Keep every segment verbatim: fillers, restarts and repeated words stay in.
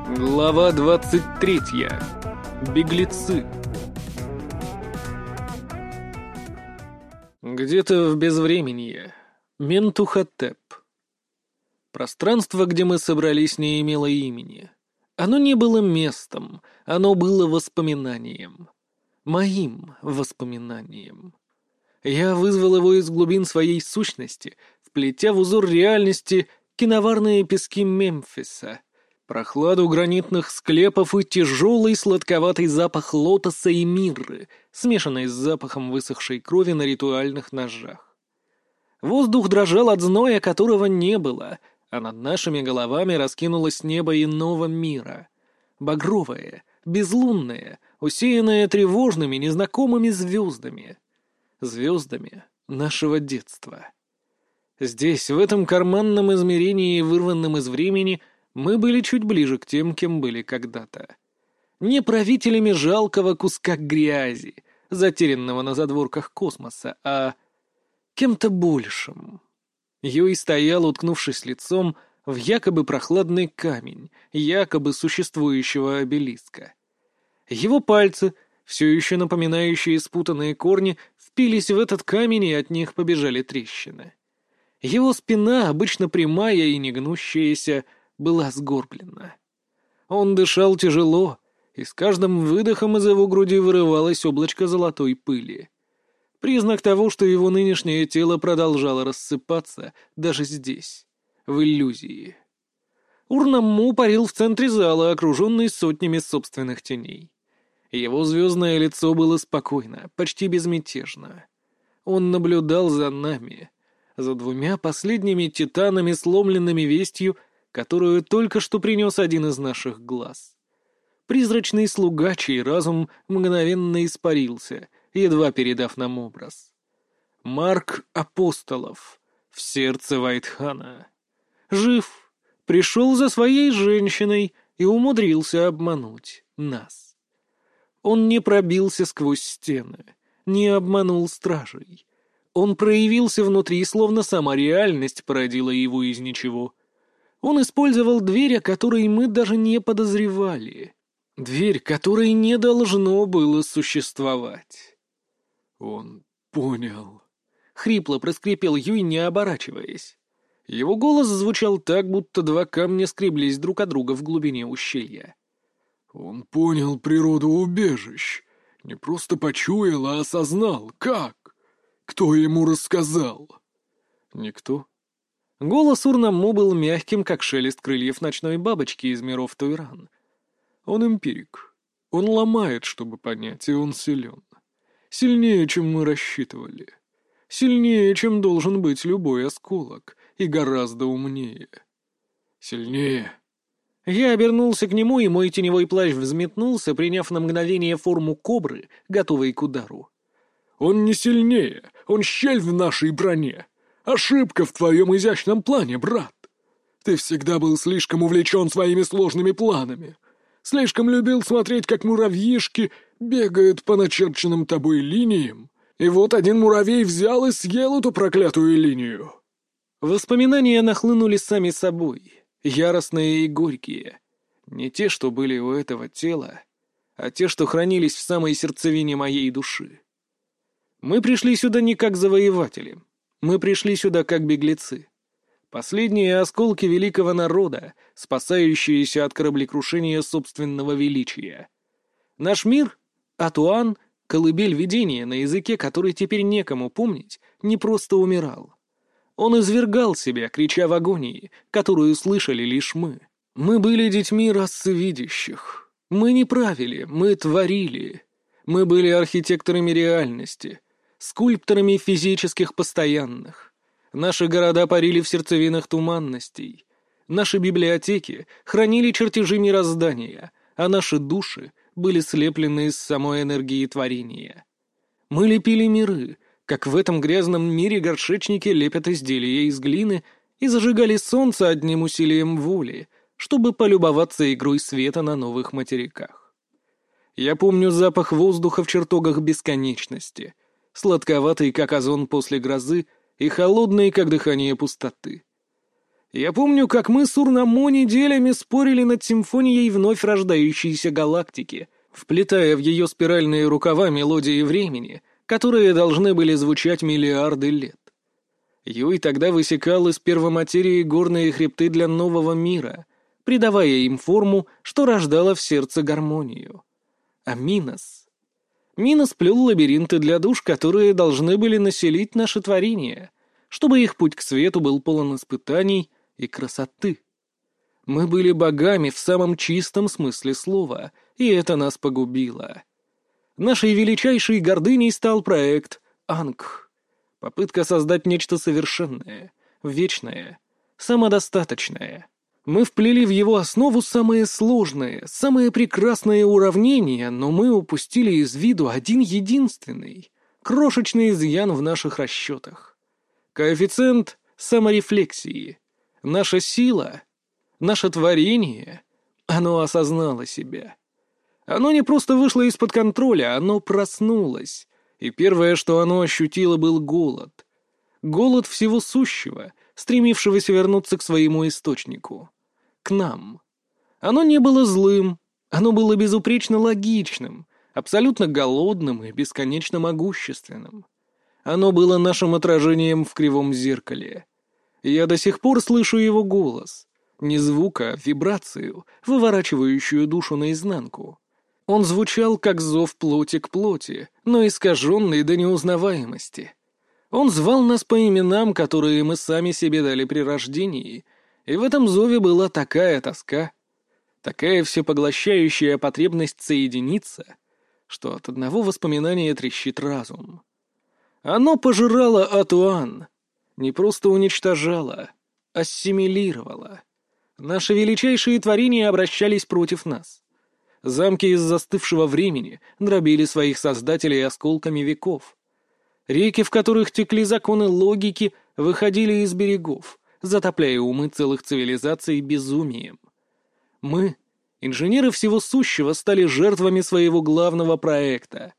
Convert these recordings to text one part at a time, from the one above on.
Глава двадцать третья. Беглецы. Где-то в безвременье. Ментухотеп. Пространство, где мы собрались, не имело имени. Оно не было местом, оно было воспоминанием. Моим воспоминанием. Я вызвал его из глубин своей сущности, вплетя в узор реальности киноварные пески Мемфиса, прохладу гранитных склепов и тяжелый сладковатый запах лотоса и мирры, смешанный с запахом высохшей крови на ритуальных ножах. Воздух дрожал от зноя, которого не было, а над нашими головами раскинулось небо иного мира. Багровое, безлунное, усеянное тревожными, незнакомыми звездами. Звездами нашего детства. Здесь, в этом карманном измерении, вырванном из времени, мы были чуть ближе к тем, кем были когда-то. Не правителями жалкого куска грязи, затерянного на задворках космоса, а кем-то большим. Юй стоял, уткнувшись лицом в якобы прохладный камень, якобы существующего обелиска. Его пальцы, все еще напоминающие спутанные корни, впились в этот камень, и от них побежали трещины. Его спина, обычно прямая и негнущаяся, была сгорблена. Он дышал тяжело, и с каждым выдохом из его груди вырывалось облачко золотой пыли. Признак того, что его нынешнее тело продолжало рассыпаться даже здесь, в иллюзии. Урнамму парил в центре зала, окруженный сотнями собственных теней. Его звездное лицо было спокойно, почти безмятежно. Он наблюдал за нами, за двумя последними титанами, сломленными вестью, которую только что принес один из наших глаз. Призрачный слуга, чей разум мгновенно испарился, едва передав нам образ. Марк Апостолов, в сердце Вайтхана. Жив, пришел за своей женщиной и умудрился обмануть нас. Он не пробился сквозь стены, не обманул стражей. Он проявился внутри, словно сама реальность породила его из ничего. Он использовал дверь, о которой мы даже не подозревали. Дверь, которой не должно было существовать. «Он понял», — хрипло проскрипел Юй, не оборачиваясь. Его голос звучал так, будто два камня скреблись друг от друга в глубине ущелья. «Он понял природу убежищ. Не просто почуял, а осознал. Как? Кто ему рассказал?» «Никто». Голос Урнамму был мягким, как шелест крыльев ночной бабочки из миров Туйран. «Он эмпирик. Он ломает, чтобы понять, и он силен. Сильнее, чем мы рассчитывали. Сильнее, чем должен быть любой осколок, и гораздо умнее. Сильнее». Я обернулся к нему, и мой теневой плащ взметнулся, приняв на мгновение форму кобры, готовой к удару. «Он не сильнее, он щель в нашей броне. Ошибка в твоем изящном плане, брат. Ты всегда был слишком увлечен своими сложными планами. Слишком любил смотреть, как муравьишки бегают по начерченным тобой линиям. И вот один муравей взял и съел эту проклятую линию». Воспоминания нахлынули сами собой, яростные и горькие. Не те, что были у этого тела, а те, что хранились в самой сердцевине моей души. Мы пришли сюда не как завоеватели. Мы пришли сюда как беглецы. Последние осколки великого народа, спасающиеся от кораблекрушения собственного величия. Наш мир, Атуан, колыбель видения, на языке, который теперь некому помнить, не просто умирал. Он извергал себя, крича в агонии, которую слышали лишь мы. Мы были детьми расы видящих. Мы не правили, мы творили. Мы были архитекторами реальности, скульпторами физических постоянных. Наши города парили в сердцевинах туманностей. Наши библиотеки хранили чертежи мироздания, а наши души были слеплены из самой энергии творения. Мы лепили миры, как в этом грязном мире горшечники лепят изделия из глины и зажигали солнце одним усилием воли, чтобы полюбоваться игрой света на новых материках. Я помню запах воздуха в чертогах бесконечности, сладковатый, как озон после грозы, и холодный, как дыхание пустоты. Я помню, как мы с Урнамо неделями спорили над симфонией вновь рождающейся галактики, вплетая в ее спиральные рукава мелодии времени, которые должны были звучать миллиарды лет. Юй тогда высекал из первоматерии горные хребты для нового мира, придавая им форму, что рождало в сердце гармонию. А Минос... Минос плел лабиринты для душ, которые должны были населить наше творение, чтобы их путь к свету был полон испытаний и красоты. Мы были богами в самом чистом смысле слова, и это нас погубило. Нашей величайшей гордыней стал проект «Ангх». Попытка создать нечто совершенное, вечное, самодостаточное. Мы вплели в его основу самые сложные, самые прекрасные уравнения, но мы упустили из виду один единственный, крошечный изъян в наших расчетах. Коэффициент саморефлексии. Наша сила, наше творение, оно осознало себя. Оно не просто вышло из-под контроля, оно проснулось. И первое, что оно ощутило, был голод. Голод всего сущего, стремившегося вернуться к своему источнику. К нам. Оно не было злым, оно было безупречно логичным, абсолютно голодным и бесконечно могущественным. Оно было нашим отражением в кривом зеркале. Я до сих пор слышу его голос. Не звука, а вибрацию, выворачивающую душу наизнанку. Он звучал, как зов плоти к плоти, но искаженный до неузнаваемости. Он звал нас по именам, которые мы сами себе дали при рождении, и в этом зове была такая тоска, такая всепоглощающая потребность соединиться, что от одного воспоминания трещит разум. Оно пожирало Атуан, не просто уничтожало, ассимилировало. Наши величайшие творения обращались против нас. Замки из застывшего времени дробили своих создателей осколками веков. Реки, в которых текли законы логики, выходили из берегов, затопляя умы целых цивилизаций безумием. Мы, инженеры всего сущего, стали жертвами своего главного проекта.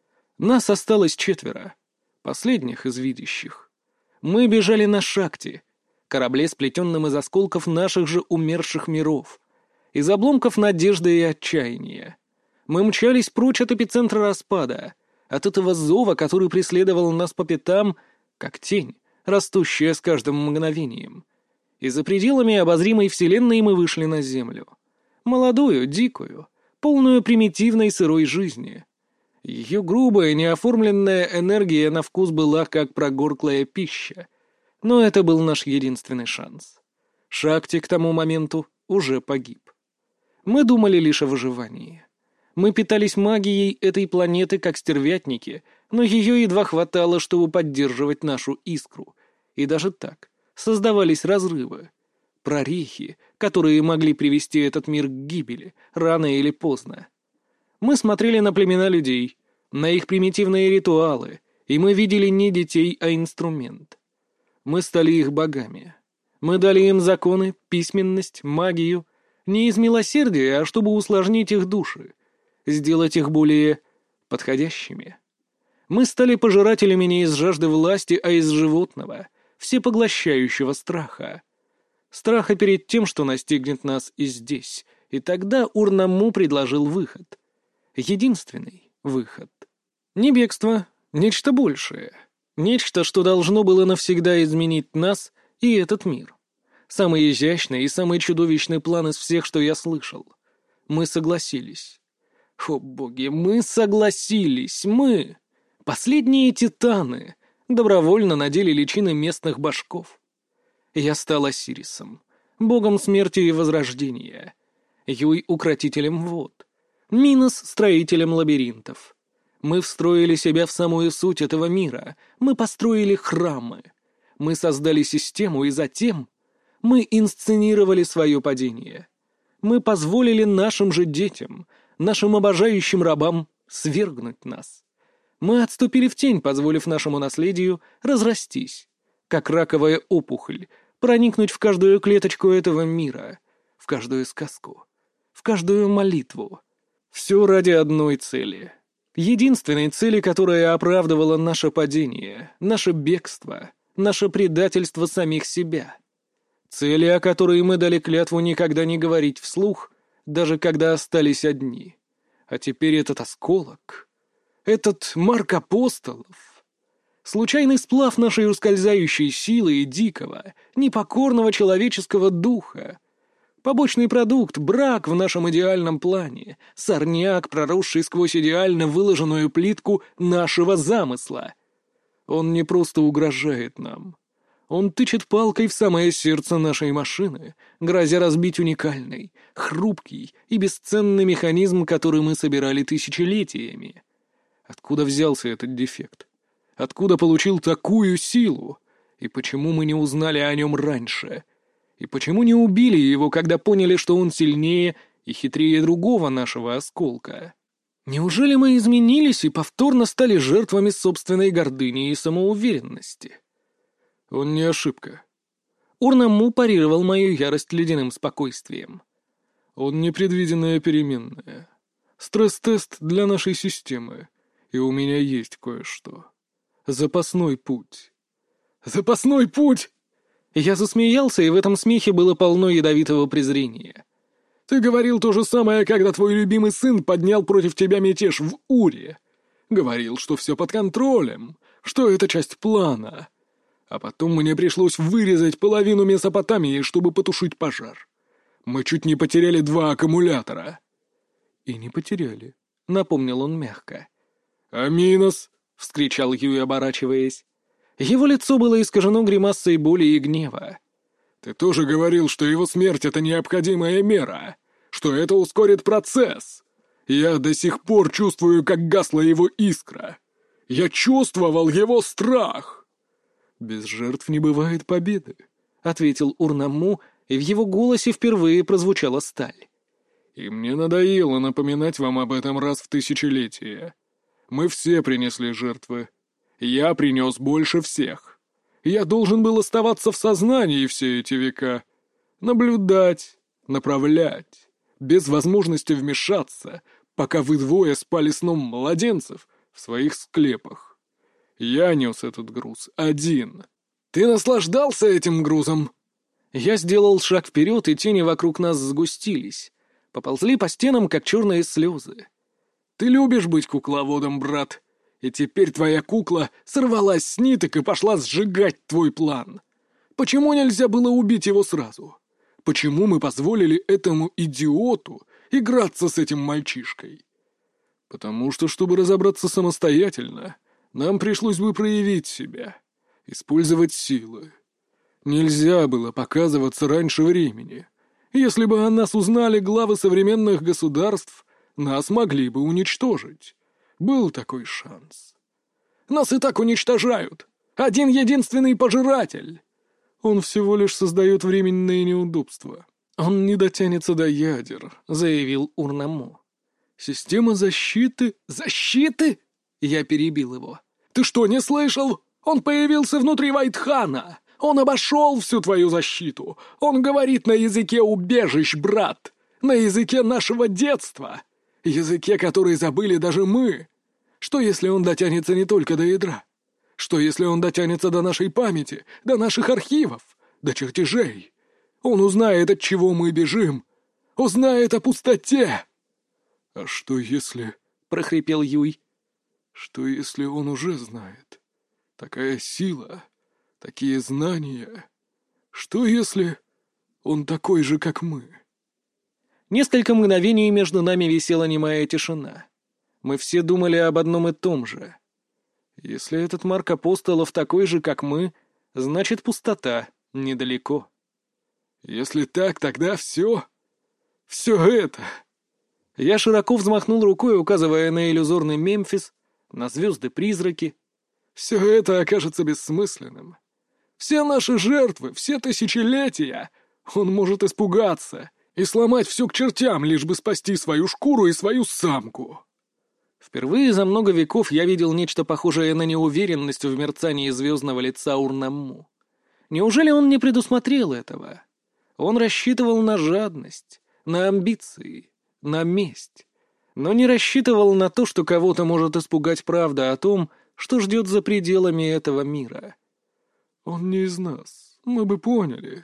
Нас осталось четверо, последних из видящих. Мы бежали на Шакти, корабле, сплетенном из осколков наших же умерших миров, из обломков надежды и отчаяния. Мы мчались прочь от эпицентра распада, от этого зова, который преследовал нас по пятам, как тень, растущая с каждым мгновением. И за пределами обозримой вселенной мы вышли на Землю. Молодую, дикую, полную примитивной сырой жизни. Ее грубая, неоформленная энергия на вкус была как прогорклая пища. Но это был наш единственный шанс. Шакти к тому моменту уже погиб. Мы думали лишь о выживании. Мы питались магией этой планеты как стервятники, но ее едва хватало, чтобы поддерживать нашу искру. И даже так создавались разрывы, прорехи, которые могли привести этот мир к гибели, рано или поздно. Мы смотрели на племена людей, на их примитивные ритуалы, и мы видели не детей, а инструмент. Мы стали их богами. Мы дали им законы, письменность, магию, не из милосердия, а чтобы усложнить их души, сделать их более подходящими. Мы стали пожирателями не из жажды власти, а из животного, всепоглощающего страха. Страха перед тем, что настигнет нас и здесь. И тогда Урнаму предложил выход. Единственный выход. Не бегство, нечто большее. Нечто, что должно было навсегда изменить нас и этот мир. Самый изящный и самый чудовищный план из всех, что я слышал. Мы согласились. О, боги, мы согласились, мы! Последние титаны добровольно надели личины местных башков. Я стал Осирисом, богом смерти и возрождения. Юй — укротителем вод. Минос — строителем лабиринтов. Мы встроили себя в самую суть этого мира. Мы построили храмы. Мы создали систему, и затем мы инсценировали свое падение. Мы позволили нашим же детям, нашим обожающим рабам свергнуть нас. Мы отступили в тень, позволив нашему наследию разрастись, как раковая опухоль, проникнуть в каждую клеточку этого мира, в каждую сказку, в каждую молитву. Все ради одной цели. Единственной цели, которая оправдывала наше падение, наше бегство, наше предательство самих себя. Цели, о которой мы дали клятву никогда не говорить вслух, даже когда остались одни. А теперь этот осколок, этот Марк Апостолов. Случайный сплав нашей ускользающей силы и дикого, непокорного человеческого духа. Побочный продукт, брак в нашем идеальном плане, сорняк, проросший сквозь идеально выложенную плитку нашего замысла. Он не просто угрожает нам. Он тычет палкой в самое сердце нашей машины, грозя разбить уникальный, хрупкий и бесценный механизм, который мы собирали тысячелетиями. Откуда взялся этот дефект? Откуда получил такую силу? И почему мы не узнали о нем раньше? И почему не убили его, когда поняли, что он сильнее и хитрее другого нашего осколка? Неужели мы изменились и повторно стали жертвами собственной гордыни и самоуверенности? Он не ошибка. Урнаму парировал мою ярость ледяным спокойствием. Он непредвиденная переменная. Стресс-тест для нашей системы. И у меня есть кое-что. Запасной путь. Запасной путь! Я засмеялся, и в этом смехе было полно ядовитого презрения. Ты говорил то же самое, когда твой любимый сын поднял против тебя мятеж в Уре. Говорил, что все под контролем, что это часть плана. А потом мне пришлось вырезать половину Месопотамии, чтобы потушить пожар. Мы чуть не потеряли два аккумулятора. И не потеряли, — напомнил он мягко. «А Минос?» — вскричал Юй, оборачиваясь. Его лицо было искажено гримасой боли и гнева. «Ты тоже говорил, что его смерть — это необходимая мера, что это ускорит процесс. Я до сих пор чувствую, как гасла его искра. Я чувствовал его страх!» «Без жертв не бывает победы», — ответил Урнаму, и в его голосе впервые прозвучала сталь. «И мне надоело напоминать вам об этом раз в тысячелетие. Мы все принесли жертвы. Я принес больше всех. Я должен был оставаться в сознании все эти века. Наблюдать, направлять, без возможности вмешаться, пока вы двое спали сном младенцев в своих склепах. Я нес этот груз один. Ты наслаждался этим грузом?» Я сделал шаг вперед, и тени вокруг нас сгустились. Поползли по стенам, как черные слезы. «Ты любишь быть кукловодом, брат, и теперь твоя кукла сорвалась с ниток и пошла сжигать твой план. Почему нельзя было убить его сразу? Почему мы позволили этому идиоту играться с этим мальчишкой? Потому что, чтобы разобраться самостоятельно, нам пришлось бы проявить себя, использовать силы. Нельзя было показываться раньше времени. Если бы о нас узнали главы современных государств, нас могли бы уничтожить. Был такой шанс. Нас и так уничтожают. Один единственный пожиратель. Он всего лишь создает временные неудобства. Он не дотянется до ядер, заявил Урнаму. Система защиты... Защиты? Я перебил его. Ты что, не слышал? Он появился внутри Вайтхана. Он обошел всю твою защиту. Он говорит на языке убежищ, брат. На языке нашего детства. Языке, который забыли даже мы. Что, если он дотянется не только до ядра? Что, если он дотянется до нашей памяти, до наших архивов, до чертежей? Он узнает, от чего мы бежим. Узнает о пустоте. «А что если...» — прохрипел Юй. «Что если он уже знает? Такая сила, такие знания. Что если он такой же, как мы?» Несколько мгновений между нами висела немая тишина. Мы все думали об одном и том же. Если этот Марк Апостолов такой же, как мы, значит, пустота недалеко. Если так, тогда все... все это... Я широко взмахнул рукой, указывая на иллюзорный Мемфис, на звезды-призраки. Все это окажется бессмысленным. Все наши жертвы, все тысячелетия. Он может испугаться и сломать все к чертям, лишь бы спасти свою шкуру и свою самку. Впервые за много веков я видел нечто похожее на неуверенность в мерцании звездного лица Урнаму. Неужели он не предусмотрел этого? Он рассчитывал на жадность, на амбиции, на месть, но не рассчитывал на то, что кого-то может испугать правда о том, что ждет за пределами этого мира. Он не из нас, мы бы поняли.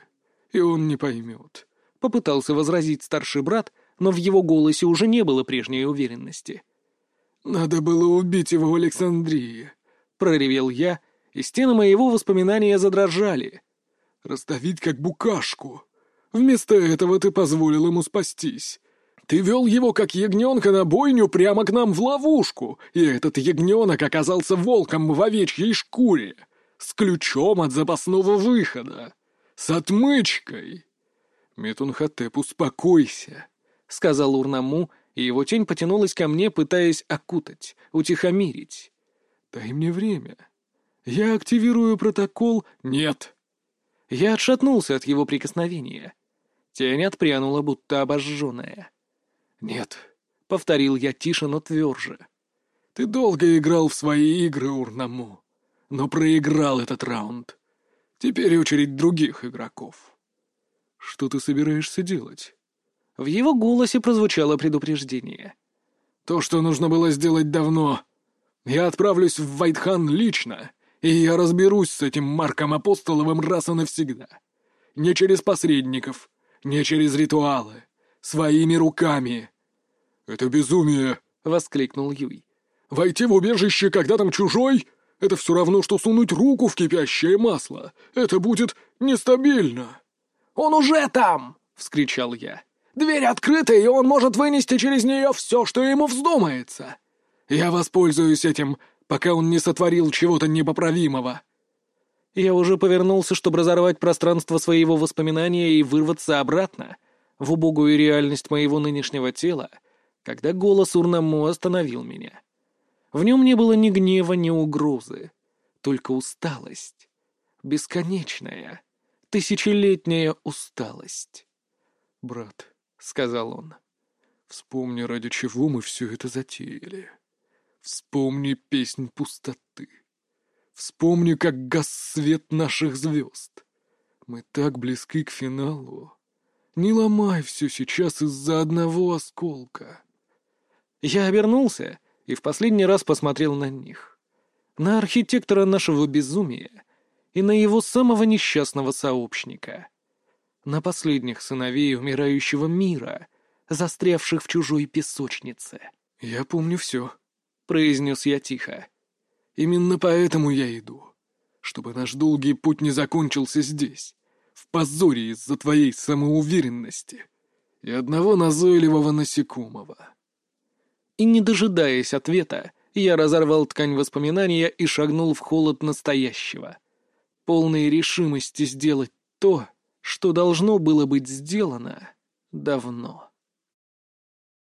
и он не поймет», — попытался возразить старший брат, но в его голосе уже не было прежней уверенности. «Надо было убить его в Александрии», — проревел я, и стены моего воспоминания задрожали. «Раздавить как букашку. Вместо этого ты позволил ему спастись. Ты вел его как ягненка на бойню прямо к нам в ловушку, и этот ягненок оказался волком в овечьей шкуре, с ключом от запасного выхода, с отмычкой». «Метунхотеп, успокойся», — сказал Урнаму, и его тень потянулась ко мне, пытаясь окутать, утихомирить. «Дай мне время. Я активирую протокол...» «Нет!» Я отшатнулся от его прикосновения. Тень отпрянула, будто обожженная. «Нет», — повторил я тише, но тверже. «Ты долго играл в свои игры, Урнаму, но проиграл этот раунд. Теперь очередь других игроков». «Что ты собираешься делать?» В его голосе прозвучало предупреждение. «То, что нужно было сделать давно. Я отправлюсь в Вайтхан лично, и я разберусь с этим Марком Апостоловым раз и навсегда. Не через посредников, не через ритуалы, своими руками». «Это безумие!» — воскликнул Юй. «Войти в убежище, когда там чужой, это все равно, что сунуть руку в кипящее масло. Это будет нестабильно». «Он уже там!» — вскричал я. «Дверь открыта, и он может вынести через нее все, что ему вздумается. Я воспользуюсь этим, пока он не сотворил чего-то непоправимого». Я уже повернулся, чтобы разорвать пространство своего воспоминания и вырваться обратно, в убогую реальность моего нынешнего тела, когда голос Урнаму остановил меня. В нем не было ни гнева, ни угрозы, только усталость. Бесконечная, тысячелетняя усталость. «Брат», — сказал он, — «вспомни, ради чего мы все это затеяли. Вспомни песнь пустоты. Вспомни, как гас свет наших звезд. Мы так близки к финалу. Не ломай все сейчас из-за одного осколка». Я обернулся и в последний раз посмотрел на них. На архитектора нашего безумия и на его самого несчастного сообщника. На последних сыновей умирающего мира, застрявших в чужой песочнице. «Я помню все», — произнес я тихо. «Именно поэтому я иду. Чтобы наш долгий путь не закончился здесь, в позоре из-за твоей самоуверенности и одного назойливого насекомого». И, не дожидаясь ответа, я разорвал ткань воспоминания и шагнул в холод настоящего, полной решимости сделать то, что должно было быть сделано давно.